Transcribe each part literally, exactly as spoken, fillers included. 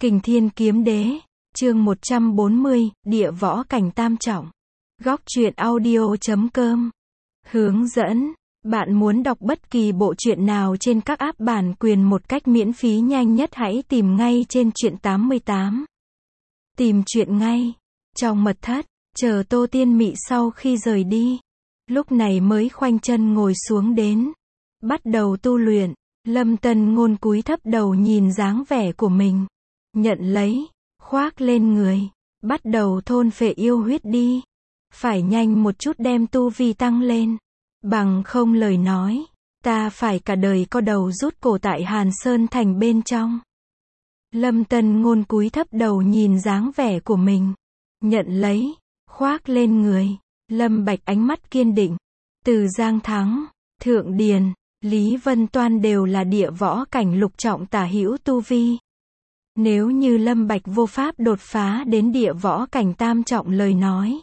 Kình Thiên Kiếm Đế, chương một trăm bốn mươi, Địa Võ Cảnh Tam Trọng. Góc truyện audio chấm com. Hướng dẫn. Bạn muốn đọc bất kỳ bộ truyện nào trên các app bản quyền một cách miễn phí nhanh nhất hãy tìm ngay trên truyện tám mươi tám. Tìm truyện ngay. Trong mật thất, chờ Tô Tiên Mị sau khi rời đi. Lúc này mới khoanh chân ngồi xuống đến. Bắt đầu tu luyện. Lâm Tân Ngôn cúi thấp đầu nhìn dáng vẻ của mình. Nhận lấy, khoác lên người. Bắt đầu thôn phệ yêu huyết đi. Phải nhanh một chút đem tu vi tăng lên. Bằng không lời nói, ta phải cả đời co đầu rút cổ tại Hàn Sơn Thành bên trong. Lâm Tân Ngôn cúi thấp đầu nhìn dáng vẻ của mình. Nhận lấy, khoác lên người. Lâm Bạch ánh mắt kiên định. Từ Giang Thắng, Thượng Điền, Lý Vân Toan đều là địa võ cảnh lục trọng tả hữu tu vi. Nếu như Lâm Bạch vô pháp đột phá đến địa võ cảnh tam trọng lời nói,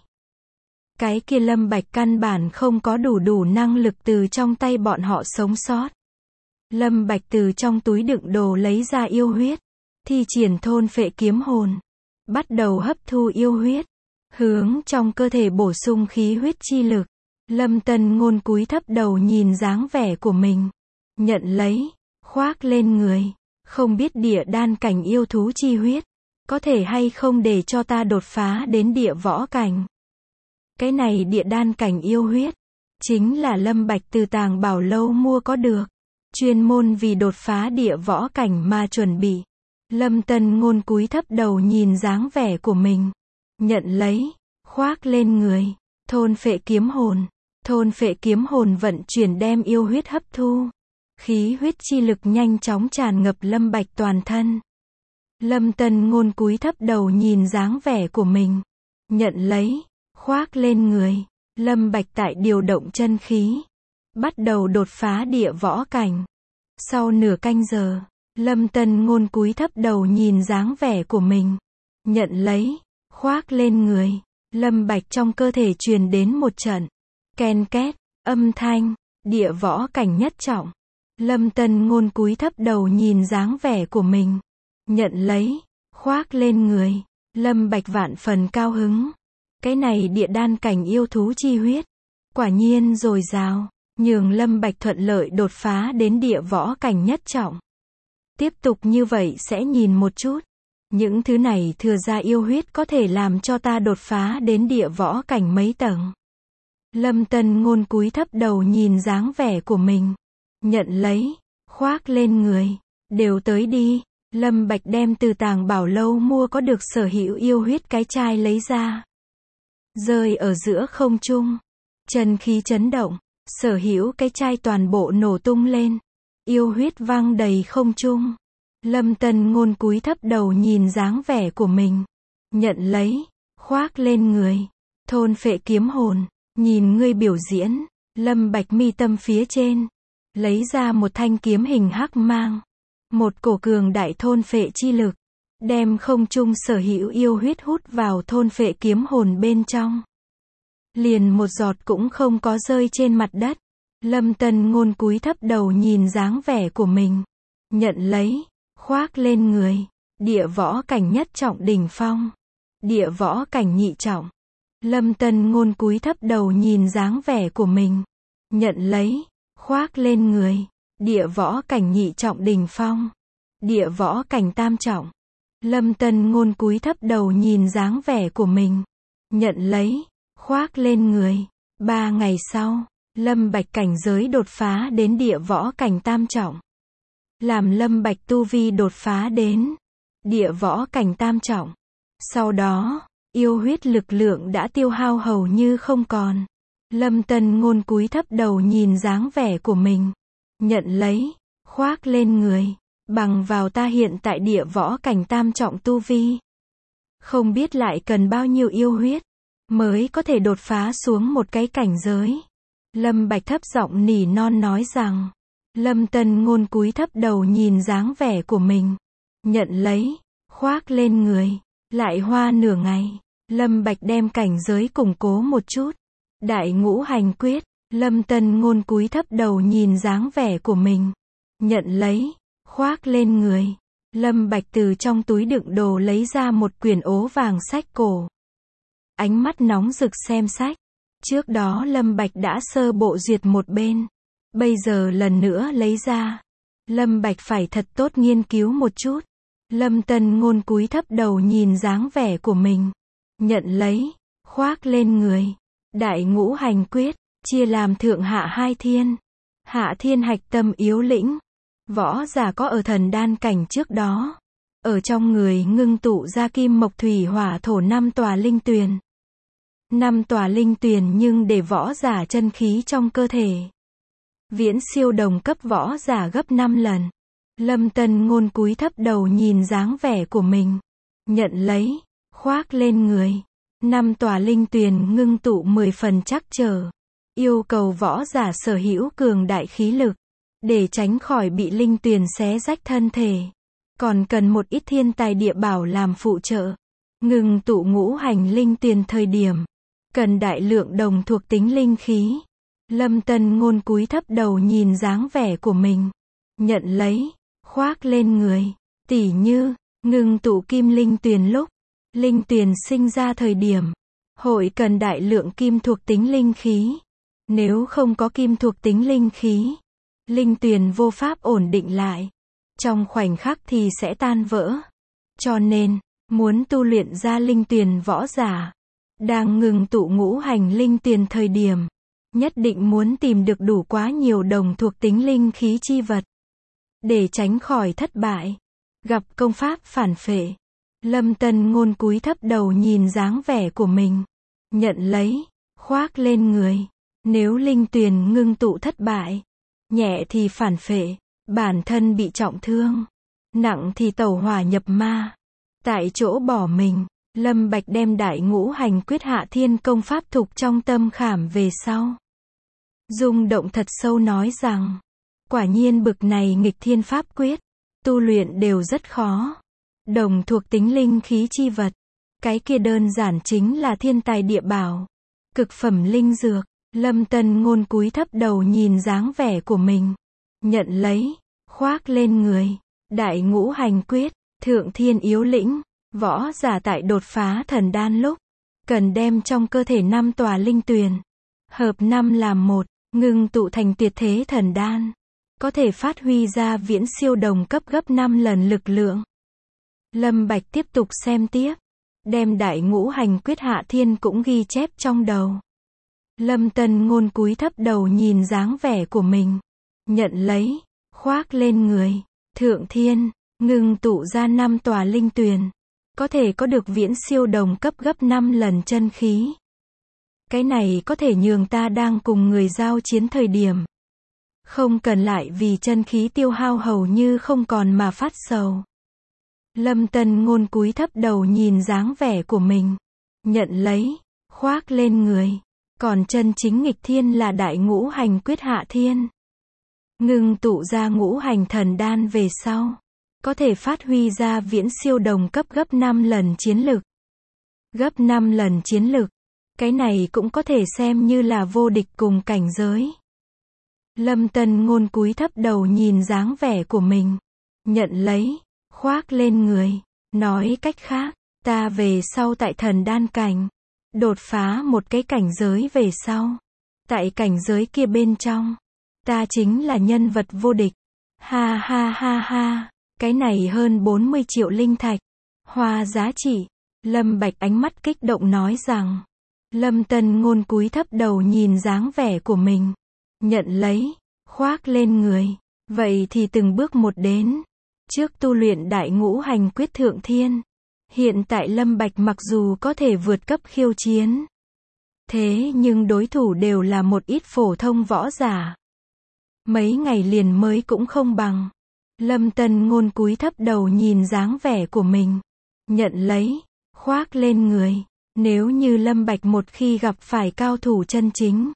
cái kia Lâm Bạch căn bản không có đủ đủ năng lực từ trong tay bọn họ sống sót. Lâm Bạch từ trong túi đựng đồ lấy ra yêu huyết, thi triển thôn phệ kiếm hồn, bắt đầu hấp thu yêu huyết, hướng trong cơ thể bổ sung khí huyết chi lực. Lâm Tân Ngôn cúi thấp đầu nhìn dáng vẻ của mình, nhận lấy, khoác lên người. Không biết địa đan cảnh yêu thú chi huyết, có thể hay không để cho ta đột phá đến địa võ cảnh. Cái này địa đan cảnh yêu huyết, chính là Lâm Bạch từ Tàng Bảo Lâu mua có được, chuyên môn vì đột phá địa võ cảnh mà chuẩn bị. Lâm Tân Ngôn cúi thấp đầu nhìn dáng vẻ của mình, nhận lấy, khoác lên người, thôn phệ kiếm hồn, thôn phệ kiếm hồn vận chuyển đem yêu huyết hấp thu. Khí huyết chi lực nhanh chóng tràn ngập Lâm Bạch toàn thân. Lâm Tân Ngôn cúi thấp đầu nhìn dáng vẻ của mình, nhận lấy, khoác lên người. Lâm Bạch tại điều động chân khí, bắt đầu đột phá địa võ cảnh. Sau nửa canh giờ, Lâm Tân Ngôn cúi thấp đầu nhìn dáng vẻ của mình, nhận lấy, khoác lên người. Lâm Bạch trong cơ thể truyền đến một trận ken két âm thanh, địa võ cảnh nhất trọng. Lâm Tân Ngôn cúi thấp đầu nhìn dáng vẻ của mình, nhận lấy, khoác lên người. Lâm Bạch vạn phần cao hứng. Cái này địa đan cảnh yêu thú chi huyết, quả nhiên dồi dào, nhường Lâm Bạch thuận lợi đột phá đến địa võ cảnh nhất trọng. Tiếp tục như vậy sẽ nhìn một chút, những thứ này thừa ra yêu huyết có thể làm cho ta đột phá đến địa võ cảnh mấy tầng. Lâm Tân Ngôn cúi thấp đầu nhìn dáng vẻ của mình, nhận lấy, khoác lên người. Đều tới đi. Lâm Bạch đem từ Tàng Bảo Lâu mua có được sở hữu yêu huyết cái chai lấy ra, rơi ở giữa không trung, chân khí chấn động, sở hữu cái chai toàn bộ nổ tung lên, yêu huyết văng đầy không trung. Lâm Tân Ngôn cúi thấp đầu nhìn dáng vẻ của mình, nhận lấy, khoác lên người, thôn phệ kiếm hồn. Nhìn ngươi biểu diễn. Lâm Bạch mi tâm phía trên, lấy ra một thanh kiếm hình hắc mang, một cổ cường đại thôn phệ chi lực, đem không trung sở hữu yêu huyết hút vào thôn phệ kiếm hồn bên trong. Liền một giọt cũng không có rơi trên mặt đất. Lâm Tân Ngôn cúi thấp đầu nhìn dáng vẻ của mình, nhận lấy, khoác lên người. Địa võ cảnh nhất trọng đỉnh phong, địa võ cảnh nhị trọng. Lâm Tân Ngôn cúi thấp đầu nhìn dáng vẻ của mình, nhận lấy, khoác lên người. Địa võ cảnh nhị trọng đỉnh phong, địa võ cảnh tam trọng. Lâm Tân Ngôn cúi thấp đầu nhìn dáng vẻ của mình, nhận lấy, khoác lên người. Ba ngày sau, Lâm Bạch cảnh giới đột phá đến địa võ cảnh tam trọng. Làm Lâm Bạch tu vi đột phá đến địa võ cảnh tam trọng. Sau đó, yêu huyết lực lượng đã tiêu hao hầu như không còn. Lâm Tân Ngôn cúi thấp đầu nhìn dáng vẻ của mình, nhận lấy, khoác lên người. Bằng vào ta hiện tại địa võ cảnh tam trọng tu vi, không biết lại cần bao nhiêu yêu huyết mới có thể đột phá xuống một cái cảnh giới. Lâm Bạch thấp giọng nỉ non nói rằng. Lâm Tân Ngôn cúi thấp đầu nhìn dáng vẻ của mình, nhận lấy, khoác lên người. Lại hoa nửa ngày, Lâm Bạch đem cảnh giới củng cố một chút. Đại ngũ hành quyết. Lâm Tân Ngôn cúi thấp đầu nhìn dáng vẻ của mình, nhận lấy, khoác lên người. Lâm Bạch từ trong túi đựng đồ lấy ra một quyển ố vàng sách cổ. Ánh mắt nóng rực xem sách. Trước đó Lâm Bạch đã sơ bộ duyệt một bên. Bây giờ lần nữa lấy ra. Lâm Bạch phải thật tốt nghiên cứu một chút. Lâm Tân Ngôn cúi thấp đầu nhìn dáng vẻ của mình. Nhận lấy, khoác lên người. Đại ngũ hành quyết, chia làm thượng hạ hai thiên. Hạ thiên hạch tâm yếu lĩnh. Võ giả có ở thần đan cảnh trước đó. Ở trong người ngưng tụ ra kim mộc thủy hỏa thổ năm tòa linh tuyền. Năm tòa linh tuyền nhưng để võ giả chân khí trong cơ thể. Viễn siêu đồng cấp võ giả gấp năm lần. Lâm Tân Ngôn cúi thấp đầu nhìn dáng vẻ của mình. Nhận lấy, khoác lên người. Năm tòa linh tuyền ngưng tụ mười phần chắc trở. Yêu cầu võ giả sở hữu cường đại khí lực. Để tránh khỏi bị linh tuyền xé rách thân thể. Còn cần một ít thiên tài địa bảo làm phụ trợ. Ngưng tụ ngũ hành linh tuyền thời điểm. Cần đại lượng đồng thuộc tính linh khí. Lâm Tân Ngôn cúi thấp đầu nhìn dáng vẻ của mình. Nhận lấy, khoác lên người. Tỉ như, ngưng tụ kim linh tuyền lúc. Linh tuyền sinh ra thời điểm. Hội cần đại lượng kim thuộc tính linh khí. Nếu không có kim thuộc tính linh khí. Linh tuyền vô pháp ổn định lại. Trong khoảnh khắc thì sẽ tan vỡ. Cho nên, muốn tu luyện ra linh tuyền võ giả. Đang ngừng tụ ngũ hành linh tuyền thời điểm. Nhất định muốn tìm được đủ quá nhiều đồng thuộc tính linh khí chi vật. Để tránh khỏi thất bại. Gặp công pháp phản phệ. Lâm Tân Ngôn cúi thấp đầu nhìn dáng vẻ của mình. Nhận lấy, khoác lên người. Nếu linh tuyền ngưng tụ thất bại. Nhẹ thì phản phệ. Bản thân bị trọng thương. Nặng thì tẩu hỏa nhập ma. Tại chỗ bỏ mình. Lâm Bạch đem đại ngũ hành quyết hạ thiên công pháp thục trong tâm khảm về sau. Rung động thật sâu nói rằng. Quả nhiên bực này nghịch thiên pháp quyết. Tu luyện đều rất khó. Đồng thuộc tính linh khí chi vật. Cái kia đơn giản chính là thiên tài địa bảo. Cực phẩm linh dược. Lâm Tân Ngôn cúi thấp đầu nhìn dáng vẻ của mình. Nhận lấy, khoác lên người. Đại ngũ hành quyết, thượng thiên yếu lĩnh. Võ giả tại đột phá thần đan lúc. Cần đem trong cơ thể năm tòa linh tuyền. Hợp năm làm một, ngưng tụ thành tuyệt thế thần đan. Có thể phát huy ra viễn siêu đồng cấp gấp năm lần lực lượng. Lâm Bạch tiếp tục xem tiếp. Đem đại ngũ hành quyết hạ thiên cũng ghi chép trong đầu. Lâm Tân Ngôn cúi thấp đầu nhìn dáng vẻ của mình. Nhận lấy, khoác lên người. Thượng thiên, ngưng tụ ra năm tòa linh tuyền. Có thể có được viễn siêu đồng cấp gấp năm lần chân khí. Cái này có thể nhường ta đang cùng người giao chiến thời điểm. Không cần lại vì chân khí tiêu hao hầu như không còn mà phát sầu. Lâm Tân Ngôn cúi thấp đầu nhìn dáng vẻ của mình. Nhận lấy, khoác lên người. Còn chân chính nghịch thiên là đại ngũ hành quyết hạ thiên. Ngưng tụ ra ngũ hành thần đan về sau. Có thể phát huy ra viễn siêu đồng cấp gấp năm lần chiến lực. Gấp năm lần chiến lực. Cái này cũng có thể xem như là vô địch cùng cảnh giới. Lâm Tân Ngôn cúi thấp đầu nhìn dáng vẻ của mình. Nhận lấy, khoác lên người. Nói cách khác, ta về sau tại thần đan cảnh. Đột phá một cái cảnh giới về sau. Tại cảnh giới kia bên trong. Ta chính là nhân vật vô địch. Ha ha ha ha. Cái này hơn bốn mươi triệu linh thạch. Hoa giá trị. Lâm Bạch ánh mắt kích động nói rằng. Lâm Tân Ngôn cúi thấp đầu nhìn dáng vẻ của mình. Nhận lấy, khoác lên người. Vậy thì từng bước một đến. Trước tu luyện đại ngũ hành quyết thượng thiên. Hiện tại Lâm Bạch mặc dù có thể vượt cấp khiêu chiến. Thế nhưng đối thủ đều là một ít phổ thông võ giả. Mấy ngày liền mới cũng không bằng. Lâm Tân Ngôn cúi thấp đầu nhìn dáng vẻ của mình. Nhận lấy, khoác lên người. Nếu như Lâm Bạch một khi gặp phải cao thủ chân chính.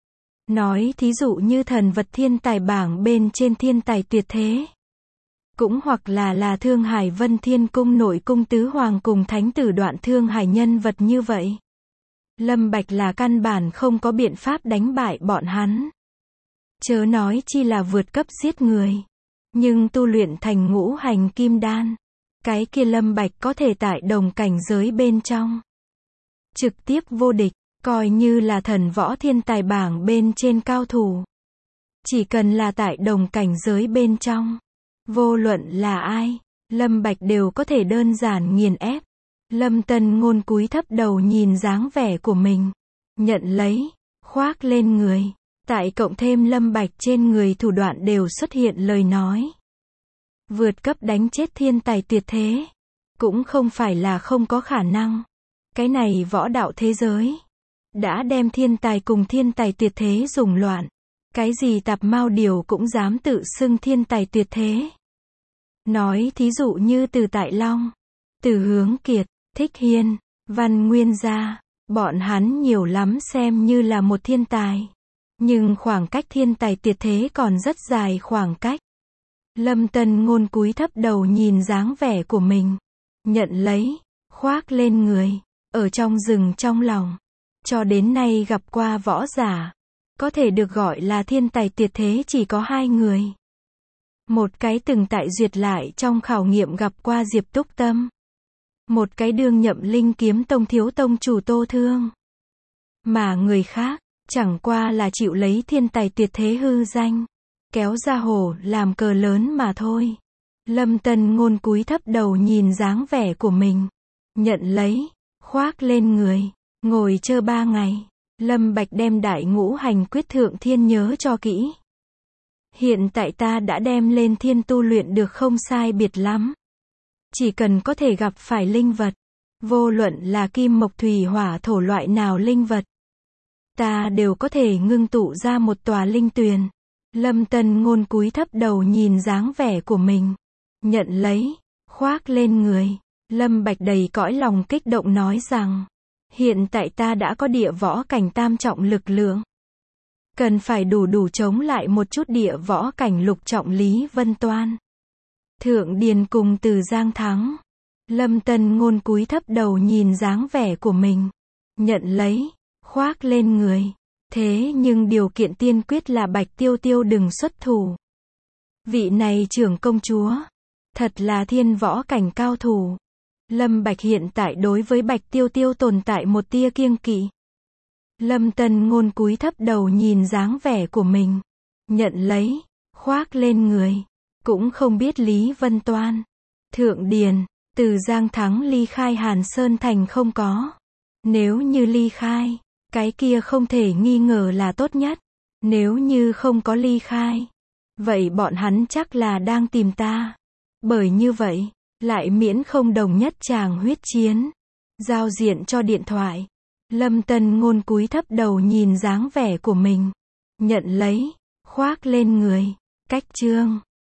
Nói thí dụ như thần vật thiên tài bảng bên trên thiên tài tuyệt thế. Cũng hoặc là là Thương Hải Vân Thiên Cung nội cung tứ hoàng cùng thánh tử Đoạn Thương Hải nhân vật như vậy. Lâm Bạch là căn bản không có biện pháp đánh bại bọn hắn. Chớ nói chi là vượt cấp giết người. Nhưng tu luyện thành ngũ hành kim đan, cái kia Lâm Bạch có thể tại đồng cảnh giới bên trong trực tiếp vô địch, coi như là thần võ thiên tài bảng bên trên cao thủ. Chỉ cần là tại đồng cảnh giới bên trong, vô luận là ai, Lâm Bạch đều có thể đơn giản nghiền ép. Lâm Tân Ngôn cúi thấp đầu nhìn dáng vẻ của mình, nhận lấy, khoác lên người. Tại cộng thêm Lâm Bạch trên người thủ đoạn đều xuất hiện lời nói. Vượt cấp đánh chết thiên tài tuyệt thế, cũng không phải là không có khả năng. Cái này võ đạo thế giới, đã đem thiên tài cùng thiên tài tuyệt thế dùng loạn. Cái gì tạp mao điều cũng dám tự xưng thiên tài tuyệt thế. Nói thí dụ như Từ Tại Long, Từ Hướng Kiệt, Thích Hiên, Văn Nguyên Gia, bọn hắn nhiều lắm xem như là một thiên tài. Nhưng khoảng cách thiên tài tuyệt thế còn rất dài khoảng cách. Lâm Tân Ngôn cúi thấp đầu nhìn dáng vẻ của mình, nhận lấy, khoác lên người, ở trong rừng trong lòng. Cho đến nay gặp qua võ giả, có thể được gọi là thiên tài tuyệt thế chỉ có hai người. Một cái từng tại duyệt lại trong khảo nghiệm gặp qua Diệp Túc Tâm. Một cái đương nhậm Linh Kiếm Tông thiếu tông chủ Tô Thương. Mà người khác, chẳng qua là chịu lấy thiên tài tuyệt thế hư danh, kéo ra hồ làm cờ lớn mà thôi. Lâm Tân Ngôn cúi thấp đầu nhìn dáng vẻ của mình, nhận lấy, khoác lên người, ngồi chơi ba ngày. Lâm Bạch đem đại ngũ hành quyết thượng thiên nhớ cho kỹ. Hiện tại ta đã đem lên thiên tu luyện được không sai biệt lắm. Chỉ cần có thể gặp phải linh vật, vô luận là kim mộc thủy hỏa thổ loại nào linh vật, ta đều có thể ngưng tụ ra một tòa linh tuyền. Lâm Tân Ngôn cúi thấp đầu nhìn dáng vẻ của mình, nhận lấy, khoác lên người. Lâm Bạch đầy cõi lòng kích động nói rằng, hiện tại ta đã có địa võ cảnh tam trọng lực lượng. Cần phải đủ đủ chống lại một chút địa võ cảnh lục trọng Lý Vân Toan, Thượng Điền cùng Từ Giang Thắng. Lâm Tân Ngôn cúi thấp đầu nhìn dáng vẻ của mình, nhận lấy, khoác lên người. Thế nhưng điều kiện tiên quyết là Bạch Tiêu Tiêu đừng xuất thủ. Vị này trưởng công chúa, thật là thiên võ cảnh cao thủ. Lâm Bạch hiện tại đối với Bạch Tiêu Tiêu tồn tại một tia kiêng kỵ. Lâm Tân Ngôn cúi thấp đầu nhìn dáng vẻ của mình, nhận lấy, khoác lên người. Cũng không biết Lý Vân Toan, Thượng Điền, Từ Giang Thắng ly khai Hàn Sơn Thành không có. Nếu như ly khai, cái kia không thể nghi ngờ là tốt nhất. Nếu như không có ly khai, vậy bọn hắn chắc là đang tìm ta. Bởi như vậy, lại miễn không đồng nhất tràng huyết chiến. Giao diện cho điện thoại. Lâm Tân Ngôn cúi thấp đầu nhìn dáng vẻ của mình, nhận lấy, khoác lên người. Cách chương